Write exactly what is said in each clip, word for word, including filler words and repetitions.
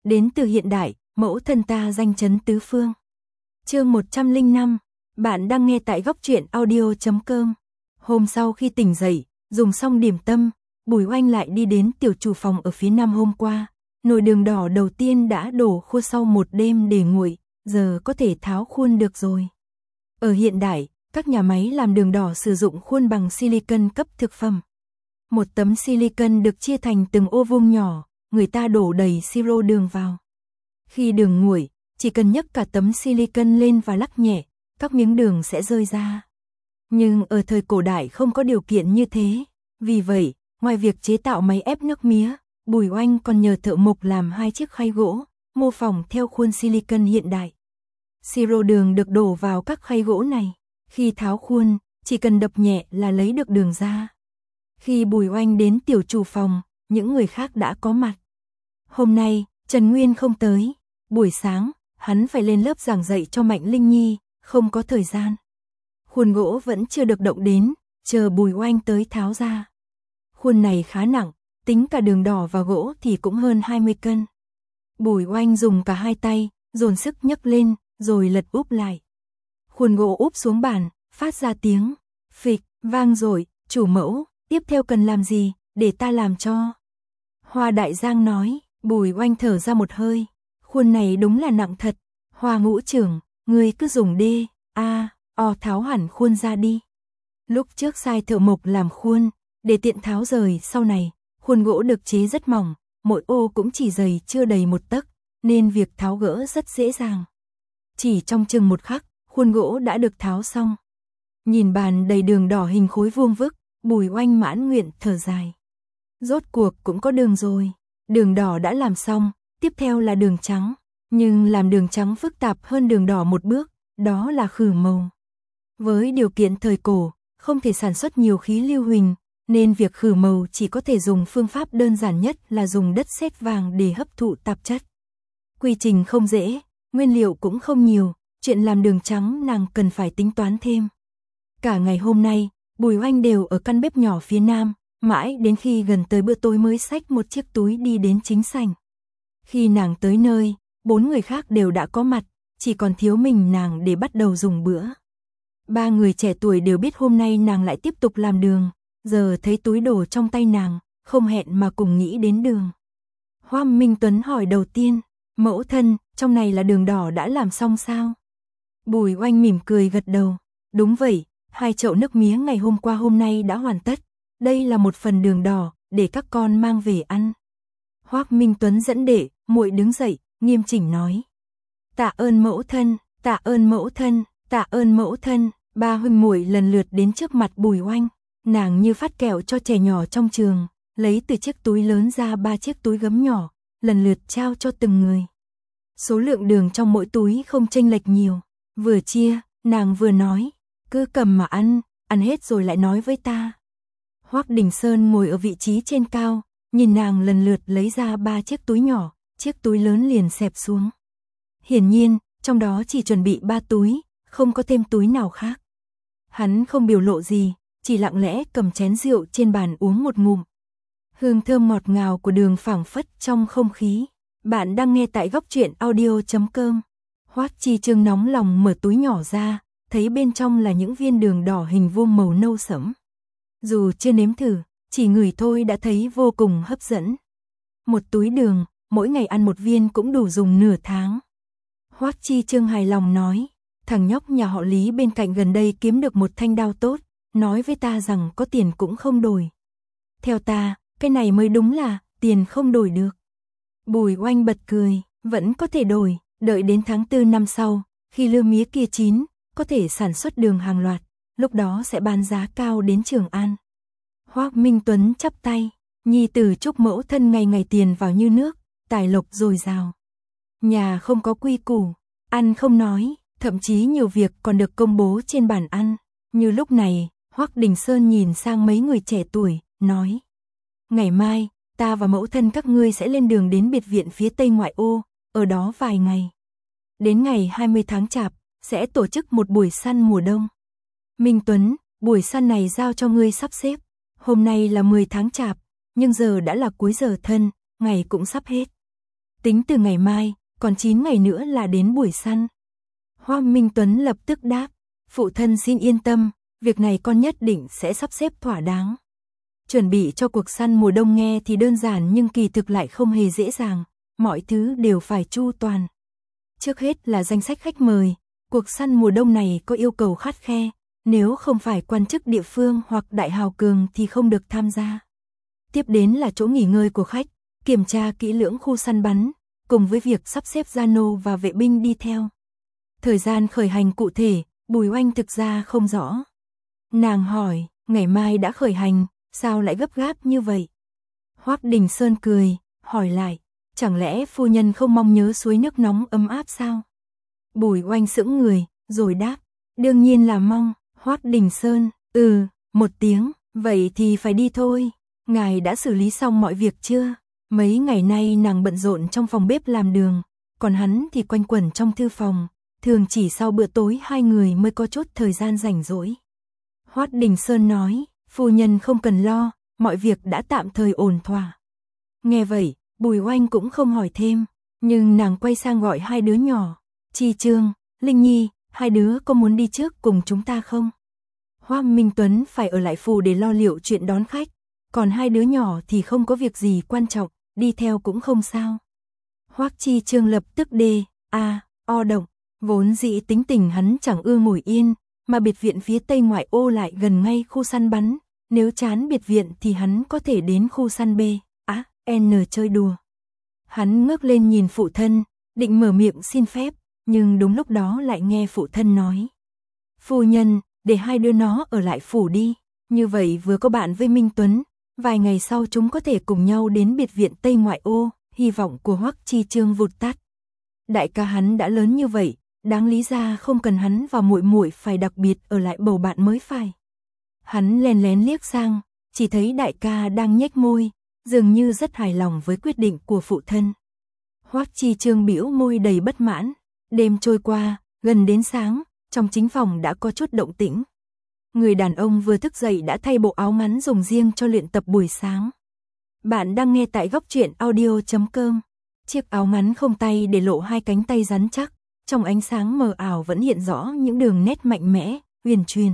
đến từ hiện đại, mẫu thân ta danh chấn tứ phương. Chương một trăm lẻ năm, bạn đang nghe tại góc truyện audio chấm com. Hôm sau khi tỉnh dậy, dùng xong điểm tâm, Bùi Oanh lại đi đến tiểu chủ phòng ở phía nam hôm qua. Nồi đường đỏ đầu tiên đã đổ khô sau một đêm để nguội, giờ có thể tháo khuôn được rồi. Ở hiện đại, các nhà máy làm đường đỏ sử dụng khuôn bằng silicon cấp thực phẩm. Một tấm silicon được chia thành từng ô vuông nhỏ, người ta đổ đầy siro đường vào. Khi đường nguội, chỉ cần nhấc cả tấm silicon lên và lắc nhẹ, các miếng đường sẽ rơi ra. Nhưng ở thời cổ đại không có điều kiện như thế, vì vậy, ngoài việc chế tạo máy ép nước mía, Bùi Oanh còn nhờ thợ mộc làm hai chiếc khay gỗ, mô phỏng theo khuôn silicon hiện đại. Siro đường được đổ vào các khay gỗ này, khi tháo khuôn, chỉ cần đập nhẹ là lấy được đường ra. Khi Bùi Oanh đến tiểu chủ phòng, những người khác đã có mặt. Hôm nay, Trần Nguyên không tới, buổi sáng, hắn phải lên lớp giảng dạy cho Mạnh Linh Nhi, không có thời gian. Khuôn gỗ vẫn chưa được động đến, chờ Bùi Oanh tới tháo ra. Khuôn này khá nặng, tính cả đường đỏ và gỗ thì cũng hơn hai mươi cân. Bùi Oanh dùng cả hai tay, dồn sức nhấc lên, rồi lật úp lại. Khuôn gỗ úp xuống bàn, phát ra tiếng phịch, vang rồi, chủ mẫu, tiếp theo cần làm gì, để ta làm cho. Hoa Đại Giang nói, Bùi Oanh thở ra một hơi, khuôn này đúng là nặng thật. Hoa ngũ trưởng, ngươi cứ dùng đê, a, o tháo hẳn khuôn ra đi. Lúc trước sai thợ mộc làm khuôn, để tiện tháo rời sau này, khuôn gỗ được chế rất mỏng, mỗi ô cũng chỉ dày chưa đầy một tấc, nên việc tháo gỡ rất dễ dàng. Chỉ trong chừng một khắc, khuôn gỗ đã được tháo xong. Nhìn bàn đầy đường đỏ hình khối vuông vức, Bùi Oanh mãn nguyện thở dài. Rốt cuộc cũng có đường rồi, đường đỏ đã làm xong, tiếp theo là đường trắng. Nhưng làm đường trắng phức tạp hơn đường đỏ một bước, đó là khử màu. Với điều kiện thời cổ, không thể sản xuất nhiều khí lưu huỳnh, nên việc khử màu chỉ có thể dùng phương pháp đơn giản nhất là dùng đất sét vàng để hấp thụ tạp chất. Quy trình không dễ, nguyên liệu cũng không nhiều, chuyện làm đường trắng nàng cần phải tính toán thêm. Cả ngày hôm nay, Bùi Oanh đều ở căn bếp nhỏ phía nam, mãi đến khi gần tới bữa tối mới xách một chiếc túi đi đến chính sảnh. Khi nàng tới nơi, bốn người khác đều đã có mặt, chỉ còn thiếu mình nàng để bắt đầu dùng bữa. Ba người trẻ tuổi đều biết hôm nay nàng lại tiếp tục làm đường, giờ thấy túi đồ trong tay nàng, không hẹn mà cùng nghĩ đến đường. Hoa Minh Tuấn hỏi đầu tiên, mẫu thân, trong này là đường đỏ đã làm xong sao? Bùi Oanh mỉm cười gật đầu, đúng vậy, hai chậu nước mía ngày hôm qua hôm nay đã hoàn tất, đây là một phần đường đỏ, để các con mang về ăn. Hoác Minh Tuấn dẫn đệ, muội đứng dậy, nghiêm chỉnh nói. Tạ ơn mẫu thân, tạ ơn mẫu thân, tạ ơn mẫu thân, ba huynh muội lần lượt đến trước mặt Bùi Oanh, nàng như phát kẹo cho trẻ nhỏ trong trường, lấy từ chiếc túi lớn ra ba chiếc túi gấm nhỏ, lần lượt trao cho từng người. Số lượng đường trong mỗi túi không chênh lệch nhiều, vừa chia, nàng vừa nói, cứ cầm mà ăn, ăn hết rồi lại nói với ta. Hoác Đình Sơn ngồi ở vị trí trên cao, nhìn nàng lần lượt lấy ra ba chiếc túi nhỏ, chiếc túi lớn liền xẹp xuống. Hiển nhiên, trong đó chỉ chuẩn bị ba túi, không có thêm túi nào khác. Hắn không biểu lộ gì, chỉ lặng lẽ cầm chén rượu trên bàn uống một ngụm. Hương thơm ngọt ngào của đường phảng phất trong không khí. Bạn đang nghe tại góc truyện audio chấm com. Hoắc Chi Trương nóng lòng mở túi nhỏ ra, thấy bên trong là những viên đường đỏ hình vuông màu nâu sẫm. Dù chưa nếm thử, chỉ ngửi thôi đã thấy vô cùng hấp dẫn. Một túi đường, mỗi ngày ăn một viên cũng đủ dùng nửa tháng. Hoắc Chi Trương hài lòng nói, thằng nhóc nhà họ Lý bên cạnh gần đây kiếm được một thanh đao tốt, nói với ta rằng có tiền cũng không đổi. Theo ta, cái này mới đúng là tiền không đổi được. Bùi Oanh bật cười, vẫn có thể đổi, đợi đến tháng tư năm sau, khi lưa mía kia chín, có thể sản xuất đường hàng loạt, lúc đó sẽ bán giá cao đến Trường An. Hoác Minh Tuấn chắp tay, nhi tử chúc mẫu thân ngày ngày tiền vào như nước, tài lộc dồi dào. Nhà không có quy củ, ăn không nói, thậm chí nhiều việc còn được công bố trên bàn ăn. Như lúc này, Hoác Đình Sơn nhìn sang mấy người trẻ tuổi, nói, ngày mai, ta và mẫu thân các ngươi sẽ lên đường đến biệt viện phía tây ngoại ô, ở đó vài ngày. Đến ngày hai mươi tháng Chạp, sẽ tổ chức một buổi săn mùa đông. Minh Tuấn, buổi săn này giao cho ngươi sắp xếp. Hôm nay là mười tháng Chạp, nhưng giờ đã là cuối giờ thân, ngày cũng sắp hết. Tính từ ngày mai, còn chín ngày nữa là đến buổi săn. Hoắc Minh Tuấn lập tức đáp, phụ thân xin yên tâm, việc này con nhất định sẽ sắp xếp thỏa đáng. Chuẩn bị cho cuộc săn mùa đông nghe thì đơn giản nhưng kỳ thực lại không hề dễ dàng, mọi thứ đều phải chu toàn. Trước hết là danh sách khách mời, cuộc săn mùa đông này có yêu cầu khắt khe, nếu không phải quan chức địa phương hoặc đại hào cường thì không được tham gia. Tiếp đến là chỗ nghỉ ngơi của khách, kiểm tra kỹ lưỡng khu săn bắn, cùng với việc sắp xếp gia nô và vệ binh đi theo. Thời gian khởi hành cụ thể, Bùi Oanh thực ra không rõ. Nàng hỏi, ngày mai đã khởi hành, sao lại gấp gáp như vậy? Hoắc Đình Sơn cười, hỏi lại, chẳng lẽ phu nhân không mong nhớ suối nước nóng ấm áp sao? Bùi Oanh sững người, rồi đáp, đương nhiên là mong. Hoắc Đình Sơn, ừ, một tiếng, vậy thì phải đi thôi. Ngài đã xử lý xong mọi việc chưa? Mấy ngày nay nàng bận rộn trong phòng bếp làm đường, còn hắn thì quanh quẩn trong thư phòng, thường chỉ sau bữa tối hai người mới có chút thời gian rảnh rỗi. Hoắc Đình Sơn nói, phu nhân không cần lo, mọi việc đã tạm thời ổn thỏa. Nghe vậy, Bùi Oanh cũng không hỏi thêm, nhưng nàng quay sang gọi hai đứa nhỏ, Chi Trương, Linh Nhi, hai đứa có muốn đi trước cùng chúng ta không? Hoắc Minh Tuấn phải ở lại phủ để lo liệu chuyện đón khách, còn hai đứa nhỏ thì không có việc gì quan trọng, đi theo cũng không sao. Hoắc Chi Trương lập tức đê, a, o động, vốn dĩ tính tình hắn chẳng ưa ngồi yên, mà biệt viện phía tây ngoại ô lại gần ngay khu săn bắn, nếu chán biệt viện thì hắn có thể đến khu săn B, á, N chơi đùa. Hắn ngước lên nhìn phụ thân, định mở miệng xin phép, nhưng đúng lúc đó lại nghe phụ thân nói. Phu nhân, để hai đứa nó ở lại phủ đi, như vậy vừa có bạn với Minh Tuấn, vài ngày sau chúng có thể cùng nhau đến biệt viện tây ngoại ô, hy vọng của Hoắc Chi Trương vụt tắt. Đại ca hắn đã lớn như vậy, đáng lý ra không cần hắn và muội muội phải đặc biệt ở lại bầu bạn mới phải. Hắn lén lén liếc sang, chỉ thấy đại ca đang nhếch môi, dường như rất hài lòng với quyết định của phụ thân. Hoắc Chi Trương bĩu môi đầy bất mãn, đêm trôi qua, gần đến sáng, trong chính phòng đã có chút động tĩnh. Người đàn ông vừa thức dậy đã thay bộ áo ngắn dùng riêng cho luyện tập buổi sáng. Bạn đang nghe tại góc truyện audio chấm com. Chiếc áo ngắn không tay để lộ hai cánh tay rắn chắc, trong ánh sáng mờ ảo vẫn hiện rõ những đường nét mạnh mẽ, huyền truyền.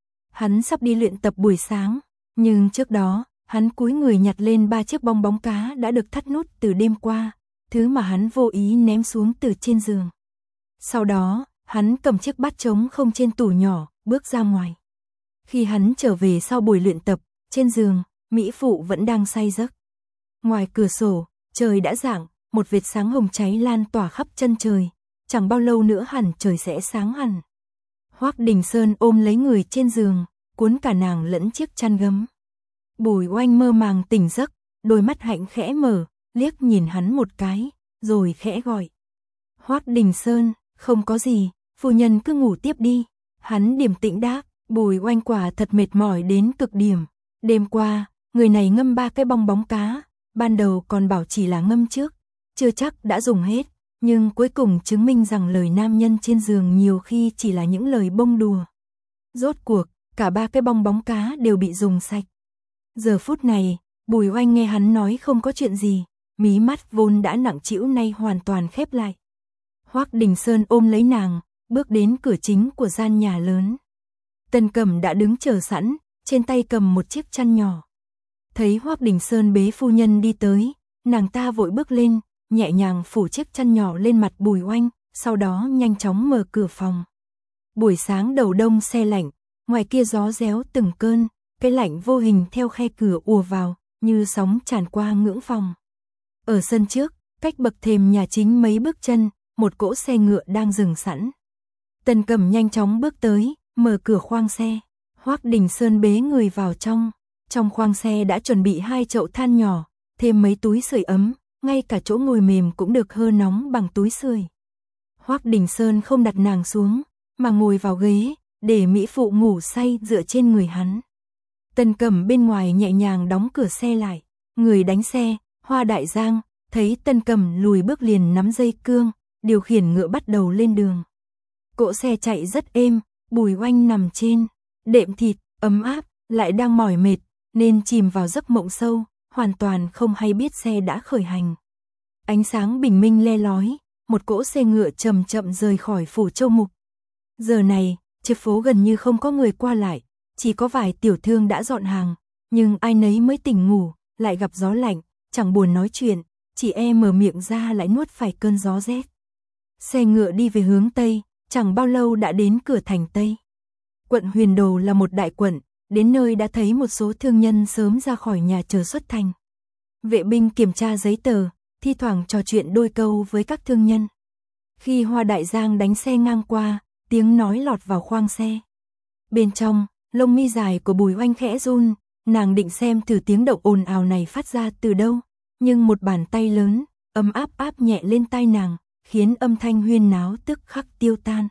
Hắn sắp đi luyện tập buổi sáng, nhưng trước đó, hắn cúi người nhặt lên ba chiếc bong bóng cá đã được thắt nút từ đêm qua, thứ mà hắn vô ý ném xuống từ trên giường. Sau đó, hắn cầm chiếc bát trống không trên tủ nhỏ, bước ra ngoài. Khi hắn trở về sau buổi luyện tập, trên giường, Mỹ Phụ vẫn đang say giấc. Ngoài cửa sổ, trời đã rạng, một vệt sáng hồng cháy lan tỏa khắp chân trời, chẳng bao lâu nữa hẳn trời sẽ sáng hẳn. Hoắc Đình Sơn ôm lấy người trên giường, cuốn cả nàng lẫn chiếc chăn gấm. Bùi Oanh mơ màng tỉnh giấc, đôi mắt hạnh khẽ mở, liếc nhìn hắn một cái, rồi khẽ gọi. Hoắc Đình Sơn, không có gì, phu nhân cứ ngủ tiếp đi. Hắn điềm tĩnh đáp, Bùi Oanh quả thật mệt mỏi đến cực điểm. Đêm qua, người này ngâm ba cái bong bóng cá, ban đầu còn bảo chỉ là ngâm trước, chưa chắc đã dùng hết, nhưng cuối cùng chứng minh rằng lời nam nhân trên giường nhiều khi chỉ là những lời bông đùa. Rốt cuộc, cả ba cái bong bóng cá đều bị dùng sạch. Giờ phút này, Bùi Oanh nghe hắn nói không có chuyện gì, mí mắt vốn đã nặng trĩu nay hoàn toàn khép lại. Hoắc Đình Sơn ôm lấy nàng, bước đến cửa chính của gian nhà lớn. Tần Cẩm đã đứng chờ sẵn, trên tay cầm một chiếc chăn nhỏ. Thấy Hoắc Đình Sơn bế phu nhân đi tới, nàng ta vội bước lên, nhẹ nhàng phủ chiếc chăn nhỏ lên mặt Bùi Oanh, sau đó nhanh chóng mở cửa phòng. Buổi sáng đầu đông se lạnh, ngoài kia gió réo từng cơn, cái lạnh vô hình theo khe cửa ùa vào, như sóng tràn qua ngưỡng phòng. Ở sân trước, cách bậc thềm nhà chính mấy bước chân, một cỗ xe ngựa đang dừng sẵn. Tần Cẩm nhanh chóng bước tới, mở cửa khoang xe. Hoắc Đình Sơn bế người vào trong. Trong khoang xe đã chuẩn bị hai chậu than nhỏ, thêm mấy túi sưởi ấm, ngay cả chỗ ngồi mềm cũng được hơ nóng bằng túi sưởi. Hoắc Đình Sơn không đặt nàng xuống, mà ngồi vào ghế, để Mỹ Phụ ngủ say dựa trên người hắn. Tần Cẩm bên ngoài nhẹ nhàng đóng cửa xe lại, người đánh xe, Hoa Đại Giang, thấy Tần Cẩm lùi bước liền nắm dây cương, điều khiển ngựa bắt đầu lên đường. Cỗ xe chạy rất êm, Bùi Oanh nằm trên đệm thịt, ấm áp, lại đang mỏi mệt, nên chìm vào giấc mộng sâu, hoàn toàn không hay biết xe đã khởi hành. Ánh sáng bình minh le lói, một cỗ xe ngựa chậm chậm rời khỏi phủ Châu Mục. Giờ này, trên phố gần như không có người qua lại, chỉ có vài tiểu thương đã dọn hàng, nhưng ai nấy mới tỉnh ngủ, lại gặp gió lạnh, chẳng buồn nói chuyện, chỉ e mở miệng ra lại nuốt phải cơn gió rét. Xe ngựa đi về hướng Tây, chẳng bao lâu đã đến cửa thành Tây. Quận Huyền Đồ là một đại quận, đến nơi đã thấy một số thương nhân sớm ra khỏi nhà chờ xuất thành. Vệ binh kiểm tra giấy tờ, thi thoảng trò chuyện đôi câu với các thương nhân. Khi Hoa Đại Giang đánh xe ngang qua, tiếng nói lọt vào khoang xe. Bên trong, lông mi dài của Bùi Oanh khẽ run, nàng định xem thử tiếng động ồn ào này phát ra từ đâu, nhưng một bàn tay lớn, ấm áp áp nhẹ lên tai nàng, khiến âm thanh huyên náo tức khắc tiêu tan.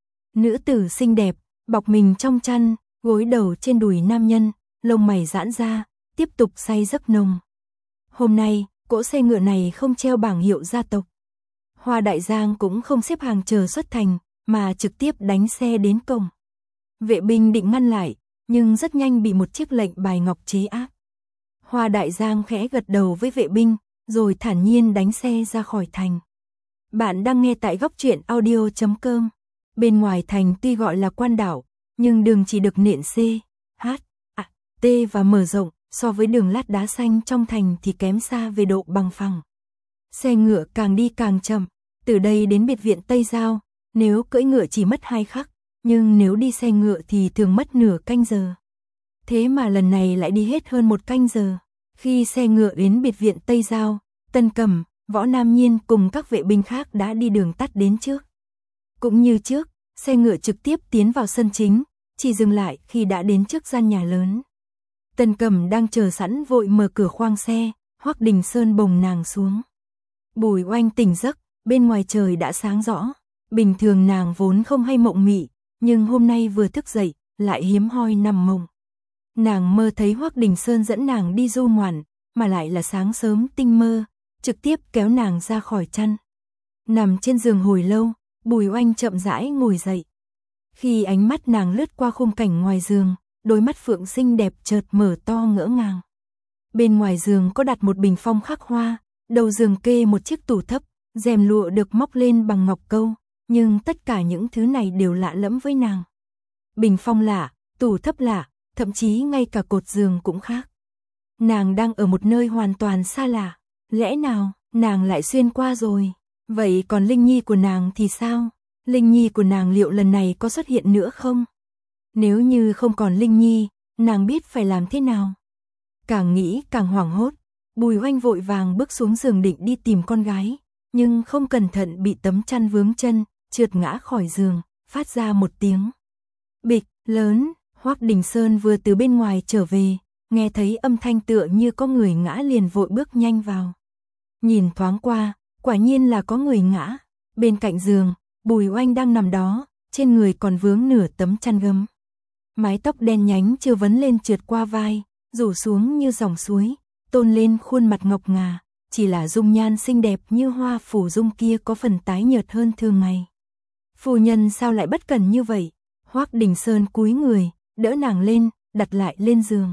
Nữ tử xinh đẹp, bọc mình trong chăn, gối đầu trên đùi nam nhân, lông mày giãn ra, tiếp tục say giấc nồng. Hôm nay, cỗ xe ngựa này không treo bảng hiệu gia tộc. Hoa Đại Giang cũng không xếp hàng chờ xuất thành, mà trực tiếp đánh xe đến cổng. Vệ binh định ngăn lại, nhưng rất nhanh bị một chiếc lệnh bài ngọc chế áp. Hoa Đại Giang khẽ gật đầu với vệ binh, rồi thản nhiên đánh xe ra khỏi thành. Bạn đang nghe tại góc truyện audio chấm com. Bên ngoài thành tuy gọi là quan đảo, nhưng đường chỉ được nện C, H, A, T và mở rộng, so với đường lát đá xanh trong thành thì kém xa về độ bằng phẳng. Xe ngựa càng đi càng chậm, từ đây đến biệt viện Tây Giao, nếu cưỡi ngựa chỉ mất hai khắc, nhưng nếu đi xe ngựa thì thường mất nửa canh giờ. Thế mà lần này lại đi hết hơn một canh giờ. Khi xe ngựa đến biệt viện Tây Giao, Tân Cẩm, Võ Nam Nhiên cùng các vệ binh khác đã đi đường tắt đến trước. Cũng như trước, xe ngựa trực tiếp tiến vào sân chính, chỉ dừng lại khi đã đến trước gian nhà lớn. Tân Cẩm đang chờ sẵn vội mở cửa khoang xe, Hoắc Đình Sơn bồng nàng xuống. Bùi Oanh tỉnh giấc, bên ngoài trời đã sáng rõ. Bình thường nàng vốn không hay mộng mị, nhưng hôm nay vừa thức dậy, lại hiếm hoi nằm mộng. Nàng mơ thấy Hoắc Đình Sơn dẫn nàng đi du ngoạn, mà lại là sáng sớm tinh mơ, trực tiếp kéo nàng ra khỏi chăn. Nằm trên giường hồi lâu, Bùi Oanh chậm rãi ngồi dậy. Khi ánh mắt nàng lướt qua khung cảnh ngoài giường, đôi mắt phượng xinh đẹp chợt mở to ngỡ ngàng. Bên ngoài giường có đặt một bình phong khắc hoa, đầu giường kê một chiếc tủ thấp, rèm lụa được móc lên bằng ngọc câu, nhưng tất cả những thứ này đều lạ lẫm với nàng. Bình phong lạ, tủ thấp lạ, thậm chí ngay cả cột giường cũng khác. Nàng đang ở một nơi hoàn toàn xa lạ, lẽ nào nàng lại xuyên qua rồi? Vậy còn Linh Nhi của nàng thì sao? Linh Nhi của nàng liệu lần này có xuất hiện nữa không? Nếu như không còn Linh Nhi, nàng biết phải làm thế nào? Càng nghĩ càng hoảng hốt, Bùi Oanh vội vàng bước xuống giường định đi tìm con gái, nhưng không cẩn thận bị tấm chăn vướng chân, trượt ngã khỏi giường, phát ra một tiếng bịch lớn. Hoắc Đình Sơn vừa từ bên ngoài trở về, nghe thấy âm thanh tựa như có người ngã liền vội bước nhanh vào. Nhìn thoáng qua, quả nhiên là có người ngã. Bên cạnh giường, Bùi Oanh đang nằm đó, trên người còn vướng nửa tấm chăn gấm. Mái tóc đen nhánh chưa vấn lên trượt qua vai, rủ xuống như dòng suối, tôn lên khuôn mặt ngọc ngà, chỉ là dung nhan xinh đẹp như hoa phủ dung kia có phần tái nhợt hơn thường ngày. Phu nhân sao lại bất cẩn như vậy? Hoắc Đình Sơn cúi người, đỡ nàng lên, đặt lại lên giường.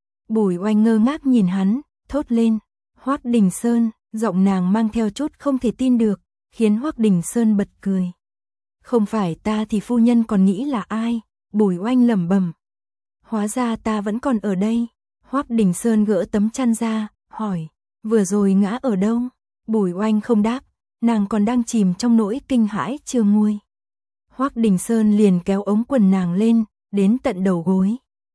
Bùi Oanh ngơ ngác nhìn hắn, thốt lên, Hoắc Đình Sơn, giọng nàng mang theo chút không thể tin được, khiến Hoắc Đình Sơn bật cười. Không phải ta thì phu nhân còn nghĩ là ai? Bùi Oanh lẩm bẩm. Hóa ra ta vẫn còn ở đây. Hoắc Đình Sơn gỡ tấm chăn ra, hỏi, vừa rồi ngã ở đâu? Bùi Oanh không đáp, nàng còn đang chìm trong nỗi kinh hãi chưa nguôi. Hoắc Đình Sơn liền kéo ống quần nàng lên, đến tận đầu gối.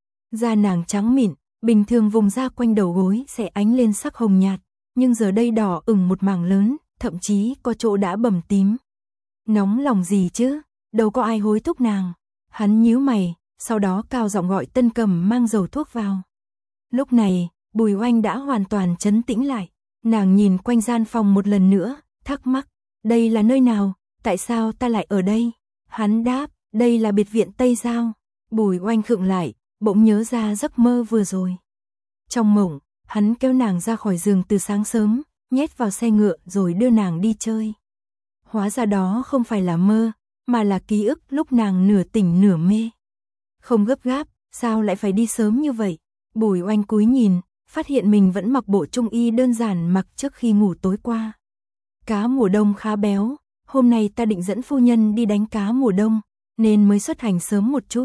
Da nàng trắng mịn, bình thường vùng da quanh đầu gối sẽ ánh lên sắc hồng nhạt, nhưng giờ đây đỏ ửng một mảng lớn, thậm chí có chỗ đã bầm tím. Nóng lòng gì chứ, đâu có ai hối thúc nàng. Hắn nhíu mày, sau đó cao giọng gọi Tân Cẩm mang dầu thuốc vào. Lúc này, Bùi Oanh đã hoàn toàn trấn tĩnh lại, nàng nhìn quanh gian phòng một lần nữa, thắc mắc, đây là nơi nào, tại sao ta lại ở đây? Hắn đáp, đây là biệt viện Tây Giao. Bùi Oanh khựng lại, bỗng nhớ ra giấc mơ vừa rồi. Trong mộng, hắn kéo nàng ra khỏi giường từ sáng sớm, nhét vào xe ngựa rồi đưa nàng đi chơi. Hóa ra đó không phải là mơ, mà là ký ức lúc nàng nửa tỉnh nửa mê. Không gấp gáp, sao lại phải đi sớm như vậy? Bùi Oanh cúi nhìn, phát hiện mình vẫn mặc bộ trung y đơn giản mặc trước khi ngủ tối qua. cá mùa đông khá béo, hôm nay ta định dẫn phu nhân đi đánh cá mùa đông, nên mới xuất hành sớm một chút.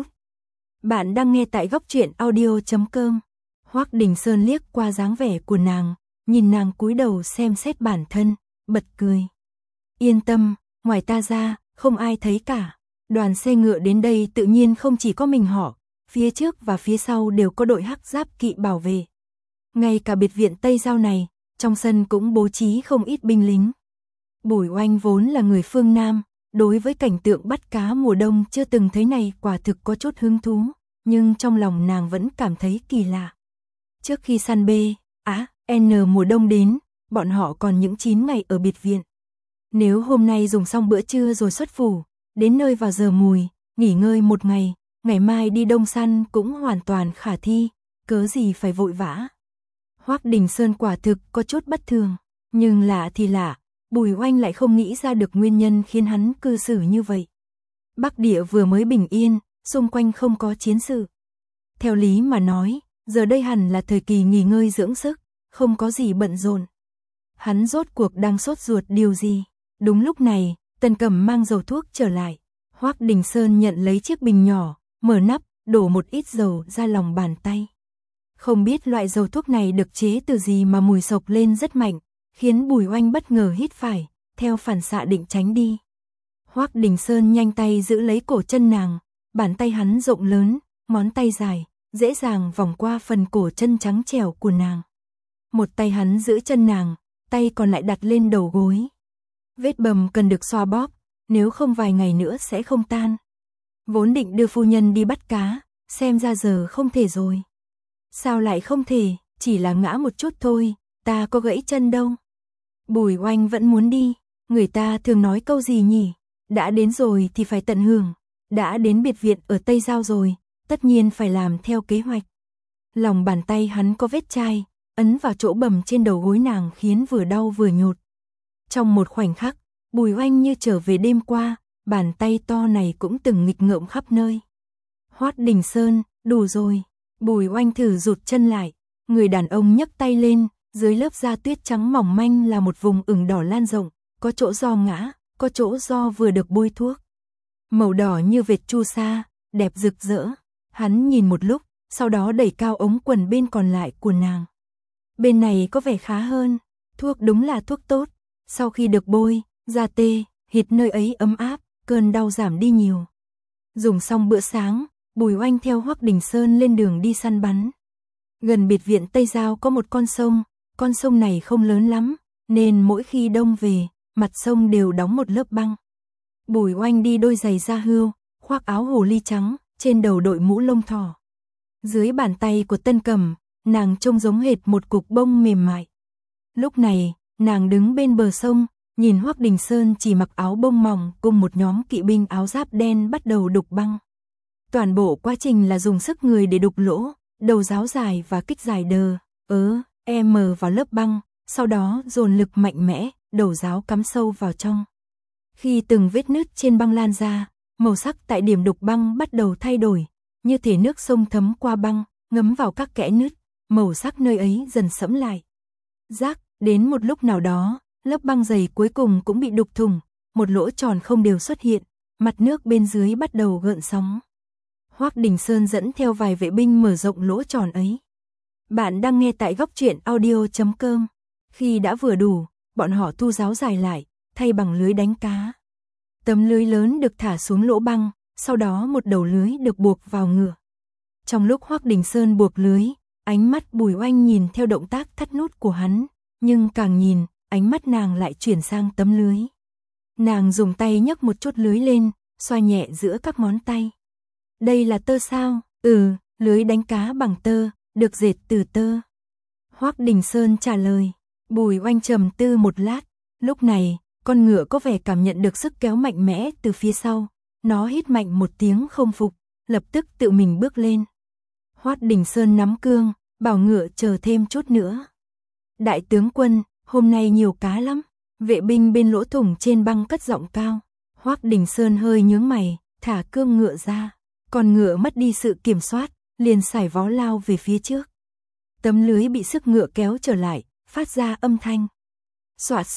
Bạn đang nghe tại góc truyện audio chấm com. Hoắc Đình Sơn liếc qua dáng vẻ của nàng, nhìn nàng cúi đầu xem xét bản thân, bật cười. Yên tâm, ngoài ta ra, không ai thấy cả. Đoàn xe ngựa đến đây tự nhiên không chỉ có mình họ, phía trước và phía sau đều có đội hắc giáp kỵ bảo vệ. Ngay cả biệt viện Tây Giao này, trong sân cũng bố trí không ít binh lính. Bùi Oanh vốn là người phương Nam, đối với cảnh tượng bắt cá mùa đông chưa từng thấy này quả thực có chút hứng thú, nhưng trong lòng nàng vẫn cảm thấy kỳ lạ. Trước khi săn B, Á, N mùa đông đến, bọn họ còn những chín ngày ở biệt viện. Nếu hôm nay dùng xong bữa trưa rồi xuất phủ, đến nơi vào giờ mùi, nghỉ ngơi một ngày, ngày mai đi đông săn cũng hoàn toàn khả thi, cớ gì phải vội vã. Hoắc Đình Sơn quả thực có chút bất thường, nhưng lạ thì lạ, Bùi Oanh lại không nghĩ ra được nguyên nhân khiến hắn cư xử như vậy. Bắc địa vừa mới bình yên, xung quanh không có chiến sự. Theo lý mà nói, giờ đây hẳn là thời kỳ nghỉ ngơi dưỡng sức, không có gì bận rộn. Hắn rốt cuộc đang sốt ruột điều gì? Đúng lúc này, Tần Cẩm mang dầu thuốc trở lại. Hoắc Đình Sơn nhận lấy chiếc bình nhỏ, mở nắp, đổ một ít dầu ra lòng bàn tay. Không biết loại dầu thuốc này được chế từ gì mà mùi sộc lên rất mạnh, khiến Bùi Oanh bất ngờ hít phải, theo phản xạ định tránh đi. Hoắc Đình Sơn nhanh tay giữ lấy cổ chân nàng, bàn tay hắn rộng lớn, ngón tay dài, dễ dàng vòng qua phần cổ chân trắng trẻo của nàng. Một tay hắn giữ chân nàng, tay còn lại đặt lên đầu gối. Vết bầm cần được xoa bóp, nếu không vài ngày nữa sẽ không tan. Vốn định đưa phu nhân đi bắt cá, xem ra giờ không thể rồi. Sao lại không thể, chỉ là ngã một chút thôi, ta có gãy chân đâu. Bùi Oanh vẫn muốn đi, người ta thường nói câu gì nhỉ? Đã đến rồi thì phải tận hưởng, đã đến biệt viện ở Tây Giao rồi, tất nhiên phải làm theo kế hoạch. Lòng bàn tay hắn có vết chai, ấn vào chỗ bầm trên đầu gối nàng khiến vừa đau vừa nhột. Trong một khoảnh khắc, Bùi Oanh như trở về đêm qua, bàn tay to này cũng từng nghịch ngợm khắp nơi. Hoắc Đình Sơn, đủ rồi. Bùi Oanh thử rụt chân lại, người đàn ông nhấc tay lên, dưới lớp da tuyết trắng mỏng manh là một vùng ửng đỏ lan rộng, có chỗ do ngã, có chỗ do vừa được bôi thuốc. Màu đỏ như vệt chu sa, đẹp rực rỡ. Hắn nhìn một lúc, sau đó đẩy cao ống quần bên còn lại của nàng. Bên này có vẻ khá hơn, thuốc đúng là thuốc tốt. Sau khi được bôi, da tê, hít nơi ấy ấm áp, cơn đau giảm đi nhiều. Dùng xong bữa sáng, Bùi Oanh theo Hoắc Đình Sơn lên đường đi săn bắn. Gần biệt viện Tây Giao có một con sông, con sông này không lớn lắm, nên mỗi khi đông về, mặt sông đều đóng một lớp băng. Bùi Oanh đi đôi giày da hươu, khoác áo hồ ly trắng, trên đầu đội mũ lông thỏ. Dưới bàn tay của Tân Cẩm, nàng trông giống hệt một cục bông mềm mại. Lúc này, nàng đứng bên bờ sông, nhìn Hoắc Đình Sơn chỉ mặc áo bông mỏng cùng một nhóm kỵ binh áo giáp đen bắt đầu đục băng. Toàn bộ quá trình là dùng sức người để đục lỗ, đầu giáo dài và kích dài đờ, ớ, em vào lớp băng, sau đó dồn lực mạnh mẽ, đầu giáo cắm sâu vào trong. Khi từng vết nứt trên băng lan ra, màu sắc tại điểm đục băng bắt đầu thay đổi, như thể nước sông thấm qua băng, ngấm vào các kẽ nứt, màu sắc nơi ấy dần sẫm lại. Rác, đến một lúc nào đó, lớp băng dày cuối cùng cũng bị đục thủng, một lỗ tròn không đều xuất hiện, mặt nước bên dưới bắt đầu gợn sóng. Hoắc Đình Sơn dẫn theo vài vệ binh mở rộng lỗ tròn ấy. Bạn đang nghe tại góc truyện audio chấm com. Khi đã vừa đủ, bọn họ thu giáo dài lại, thay bằng lưới đánh cá. Tấm lưới lớn được thả xuống lỗ băng, sau đó một đầu lưới được buộc vào ngựa. Trong lúc Hoắc Đình Sơn buộc lưới, ánh mắt Bùi Oanh nhìn theo động tác thắt nút của hắn, nhưng càng nhìn, ánh mắt nàng lại chuyển sang tấm lưới. Nàng dùng tay nhấc một chút lưới lên, xoa nhẹ giữa các ngón tay. Đây là tơ sao? Ừ, lưới đánh cá bằng tơ, được dệt từ tơ. Hoắc Đình Sơn trả lời. Bùi Oanh trầm tư một lát, lúc này, con ngựa có vẻ cảm nhận được sức kéo mạnh mẽ từ phía sau. Nó hít mạnh một tiếng không phục, lập tức tự mình bước lên. Hoắc Đình Sơn nắm cương, bảo ngựa chờ thêm chút nữa. Đại tướng quân, hôm nay nhiều cá lắm. Vệ binh bên lỗ thủng trên băng cất giọng cao. Hoắc Đình Sơn hơi nhướng mày, thả cương ngựa ra. Con ngựa mất đi sự kiểm soát, liền sải vó lao về phía trước. Tấm lưới bị sức ngựa kéo trở lại, phát ra âm thanh. Xoạt xoạt,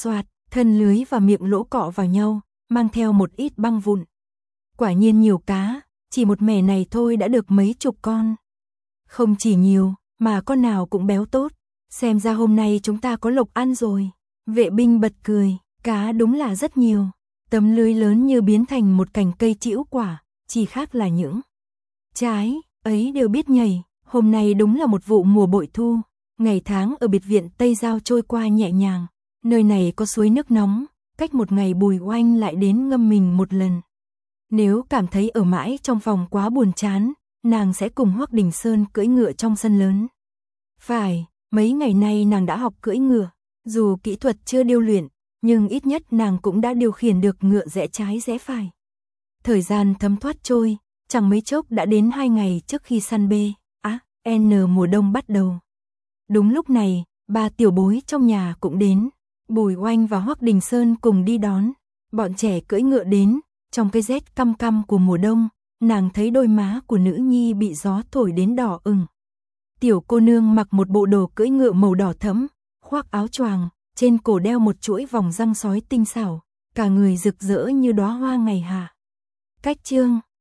thân lưới và miệng lỗ cọ vào nhau, mang theo một ít băng vụn. Quả nhiên nhiều cá, chỉ một mẻ này thôi đã được mấy chục con. Không chỉ nhiều, mà con nào cũng béo tốt, xem ra hôm nay chúng ta có lộc ăn rồi. Vệ binh bật cười, cá đúng là rất nhiều, tấm lưới lớn như biến thành một cành cây trĩu quả, chỉ khác là những trái ấy đều biết nhảy. Hôm nay đúng là một vụ mùa bội thu, ngày tháng ở biệt viện Tây Giao trôi qua nhẹ nhàng, nơi này có suối nước nóng, cách một ngày Bùi Oanh lại đến ngâm mình một lần. Nếu cảm thấy ở mãi trong phòng quá buồn chán, nàng sẽ cùng Hoắc Đình Sơn cưỡi ngựa trong sân lớn. Phải, mấy ngày nay nàng đã học cưỡi ngựa, dù kỹ thuật chưa điêu luyện, nhưng ít nhất nàng cũng đã điều khiển được ngựa rẽ trái rẽ phải. Thời gian thấm thoát trôi, chẳng mấy chốc đã đến hai ngày trước khi săn bê, á, à, N mùa đông bắt đầu. Đúng lúc này, ba tiểu bối trong nhà cũng đến, Bùi Oanh và Hoắc Đình Sơn cùng đi đón. Bọn trẻ cưỡi ngựa đến, trong cái rét căm căm của mùa đông, nàng thấy đôi má của nữ nhi bị gió thổi đến đỏ ửng. Tiểu cô nương mặc một bộ đồ cưỡi ngựa màu đỏ thẫm, khoác áo choàng, trên cổ đeo một chuỗi vòng răng sói tinh xảo, cả người rực rỡ như đóa hoa ngày hạ. Cách chương